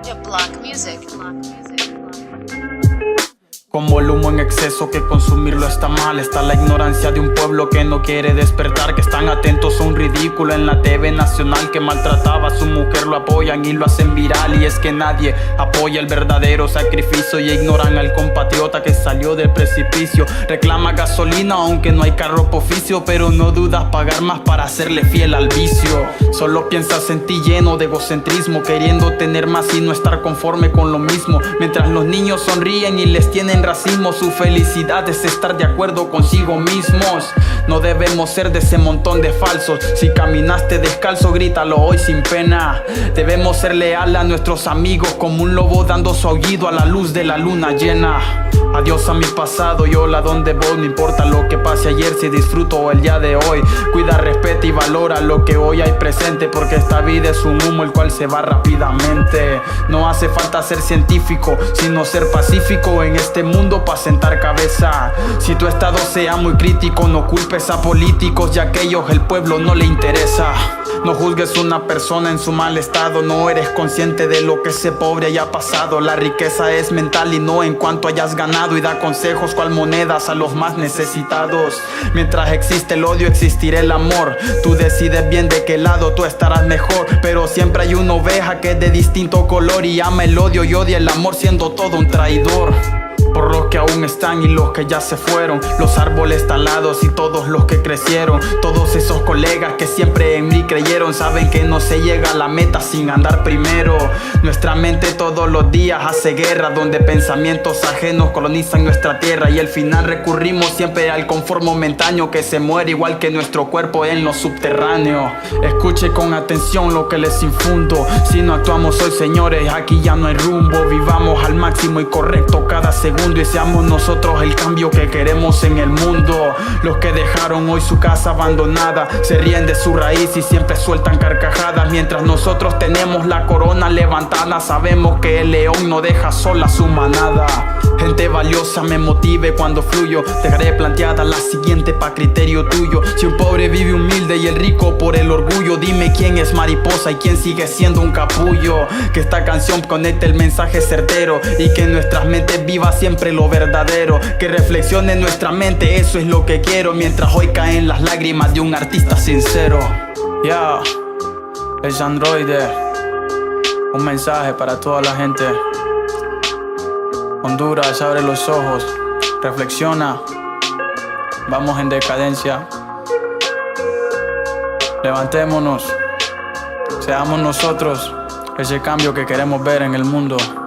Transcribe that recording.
Yeah, Black Music. Como el humo en exceso, que consumirlo está mal. Está la ignorancia de un pueblo que no quiere despertar, que están atentos a un ridículo en la TV nacional que maltrataba a su mujer, lo apoyan y lo hacen viral. Y es que nadie apoya el verdadero sacrificio y ignoran al compatriota que salió del precipicio. Reclama gasolina aunque no hay carro por oficio, pero no dudas pagar más para hacerle fiel al vicio. Solo piensas en ti lleno de egocentrismo, queriendo tener más y no estar conforme con lo mismo. Mientras los niños sonríen y les tienen racismo, su felicidad es estar de acuerdo consigo mismos. No debemos ser de ese montón de falsos. Si caminaste descalzo, grítalo hoy sin pena. Debemos ser leales a nuestros amigos, como un lobo dando su aullido a la luz de la luna llena. Adiós a mi pasado y hola donde voy. No importa lo que pase ayer, si disfruto el día de hoy. Cuida, respeta y valora lo que hoy hay presente, porque esta vida es un humo el cual se va rápidamente. No hace falta ser científico, sino ser pacífico en este mundo para sentar cabeza. Si tu estado sea muy crítico, no culpes a políticos, ya que a ellos el pueblo no le interesa. No juzgues a una persona en su mal estado, no eres consciente de lo que ese pobre haya pasado. La riqueza es mental y no en cuanto hayas ganado, y da consejos cual monedas a los más necesitados. Mientras existe el odio, existirá el amor. Tú decides bien de qué lado tú estarás mejor, pero siempre hay una oveja que es de distinto color y ama el odio y odia el amor, siendo todo un traidor. Por los que aún están y los que ya se fueron, los árboles talados y todos los que crecieron. Todos esos colegas que siempre en mí creyeron, saben que no se llega a la meta sin andar primero. Nuestra mente todos los días hace guerra, donde pensamientos ajenos colonizan nuestra tierra, y al final recurrimos siempre al confort momentáneo que se muere igual que nuestro cuerpo en lo subterráneo. Escuche con atención lo que les infundo. Si no actuamos hoy, señores, aquí ya no hay rumbo. Vivamos al máximo y correcto cada segundo, y seamos nosotros el cambio que queremos en el mundo. Los que dejaron hoy su casa abandonada se ríen de su raíz y siempre sueltan carcajadas, mientras nosotros tenemos la corona levantada. Sabemos que el león no deja sola su manada. Gente valiosa me motive cuando fluyo. Dejaré planteada la siguiente pa' criterio tuyo. Si un pobre vive humilde y el rico por el orgullo, dime quién es mariposa y quién sigue siendo un capullo. Que esta canción conecte el mensaje certero y que en nuestras mentes viva siempre lo verdadero. Que reflexione nuestra mente, eso es lo que quiero, mientras hoy caen las lágrimas de un artista sincero. Ya, es Androide. Un mensaje para toda la gente. Honduras, abre los ojos, reflexiona. Vamos en decadencia. Levantémonos. Seamos nosotros ese cambio que queremos ver en el mundo.